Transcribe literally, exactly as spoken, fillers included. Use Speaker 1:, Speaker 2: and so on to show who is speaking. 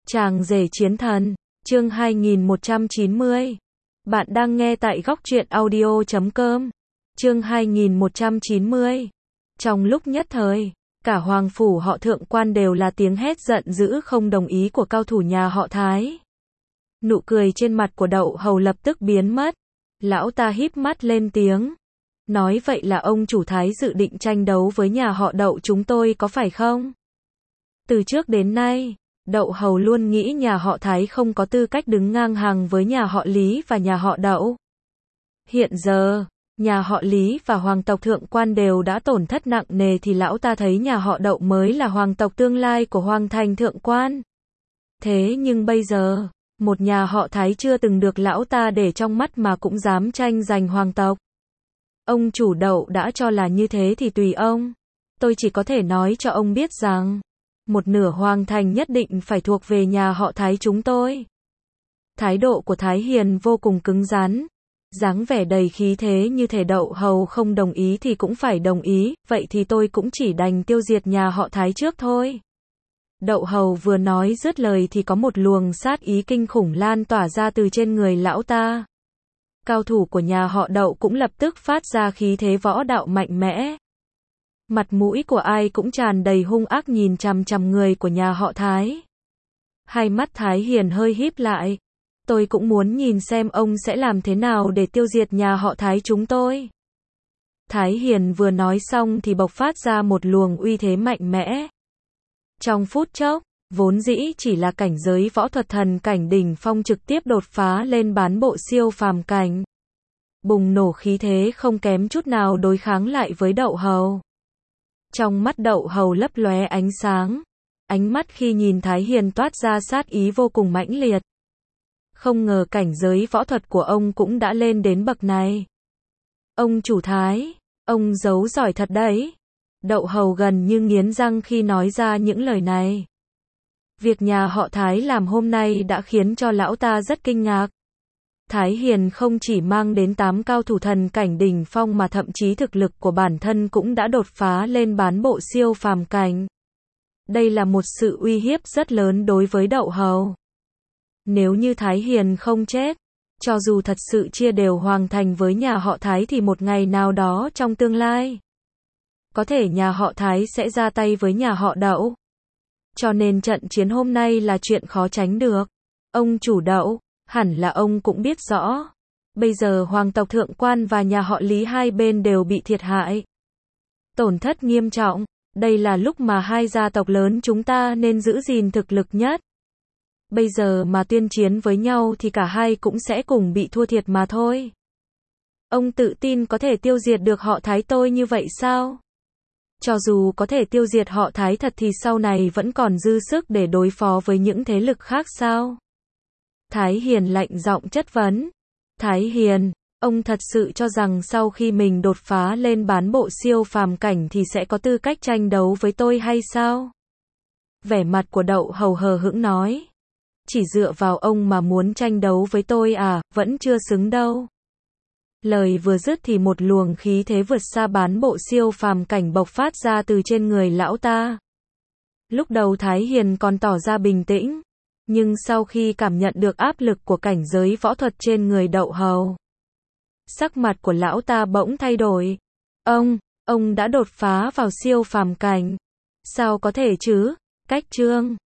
Speaker 1: Chàng rể chiến thần, chương hai nghìn một trăm chín mươi. Bạn đang nghe tại góc truyện audio chấm com. Chương hai nghìn một trăm chín mươi. Trong lúc nhất thời, cả hoàng phủ họ Thượng quan đều là tiếng hét giận dữ không đồng ý của cao thủ nhà họ Thái. Nụ cười trên mặt của Đậu Hầu lập tức biến mất. Lão ta híp mắt lên tiếng. Nói vậy là ông chủ Thái dự định tranh đấu với nhà họ Đậu chúng tôi có phải không? Từ trước đến nay, Đậu Hầu luôn nghĩ nhà họ Thái không có tư cách đứng ngang hàng với nhà họ Lý và nhà họ Đậu. Hiện giờ, nhà họ Lý và hoàng tộc Thượng quan đều đã tổn thất nặng nề thì lão ta thấy nhà họ Đậu mới là hoàng tộc tương lai của hoàng thành Thượng quan. Thế nhưng bây giờ, một nhà họ Thái chưa từng được lão ta để trong mắt mà cũng dám tranh giành hoàng tộc. Ông chủ Đậu đã cho là như thế thì tùy ông. Tôi chỉ có thể nói cho ông biết rằng, một nửa hoàng thành nhất định phải thuộc về nhà họ Thái chúng tôi. Thái độ của Thái Hiền vô cùng cứng rắn, dáng vẻ đầy khí thế như thể Đậu Hầu không đồng ý thì cũng phải đồng ý, vậy thì tôi cũng chỉ đành tiêu diệt nhà họ Thái trước thôi. Đậu Hầu vừa nói dứt lời thì có một luồng sát ý kinh khủng lan tỏa ra từ trên người lão ta. Cao thủ của nhà họ Đậu cũng lập tức phát ra khí thế võ đạo mạnh mẽ. Mặt mũi của ai cũng tràn đầy hung ác nhìn chằm chằm người của nhà họ Thái. Hai mắt Thái Hiền hơi híp lại. Tôi cũng muốn nhìn xem ông sẽ làm thế nào để tiêu diệt nhà họ Thái chúng tôi. Thái Hiền vừa nói xong thì bộc phát ra một luồng uy thế mạnh mẽ. Trong phút chốc, vốn dĩ chỉ là cảnh giới võ thuật thần cảnh đỉnh phong trực tiếp đột phá lên bán bộ siêu phàm cảnh. Bùng nổ khí thế không kém chút nào đối kháng lại với Đậu Hầu. Trong mắt Đậu Hầu lấp lóe ánh sáng. Ánh mắt khi nhìn Thái Hiền toát ra sát ý vô cùng mãnh liệt. Không ngờ cảnh giới võ thuật của ông cũng đã lên đến bậc này. Ông chủ Thái, ông giấu giỏi thật đấy. Đậu Hầu gần như nghiến răng khi nói ra những lời này. Việc nhà họ Thái làm hôm nay đã khiến cho lão ta rất kinh ngạc. Thái Hiền không chỉ mang đến tám cao thủ thần cảnh đỉnh phong mà thậm chí thực lực của bản thân cũng đã đột phá lên bán bộ siêu phàm cảnh. Đây là một sự uy hiếp rất lớn đối với Đậu Hầu. Nếu như Thái Hiền không chết, cho dù thật sự chia đều hoàng thành với nhà họ Thái thì một ngày nào đó trong tương lai, có thể nhà họ Thái sẽ ra tay với nhà họ Đậu. Cho nên trận chiến hôm nay là chuyện khó tránh được. Ông chủ Đậu, hẳn là ông cũng biết rõ. Bây giờ hoàng tộc Thượng quan và nhà họ Lý hai bên đều bị thiệt hại. Tổn thất nghiêm trọng. Đây là lúc mà hai gia tộc lớn chúng ta nên giữ gìn thực lực nhất. Bây giờ mà tuyên chiến với nhau thì cả hai cũng sẽ cùng bị thua thiệt mà thôi. Ông tự tin có thể tiêu diệt được họ Thái tôi như vậy sao? Cho dù có thể tiêu diệt họ Thái thật thì sau này vẫn còn dư sức để đối phó với những thế lực khác sao? Thái Hiền lạnh giọng chất vấn. Thái Hiền, ông thật sự cho rằng sau khi mình đột phá lên bán bộ siêu phàm cảnh thì sẽ có tư cách tranh đấu với tôi hay sao? Vẻ mặt của Đậu Hầu hờ hững nói. Chỉ dựa vào ông mà muốn tranh đấu với tôi à, vẫn chưa xứng đâu. Lời vừa dứt thì một luồng khí thế vượt xa bán bộ siêu phàm cảnh bộc phát ra từ trên người lão ta. Lúc đầu Thái Hiền còn tỏ ra bình tĩnh, nhưng sau khi cảm nhận được áp lực của cảnh giới võ thuật trên người Đậu Hầu, sắc mặt của lão ta bỗng thay đổi. Ông, ông đã đột phá vào siêu phàm cảnh. Sao có thể chứ? Cách chương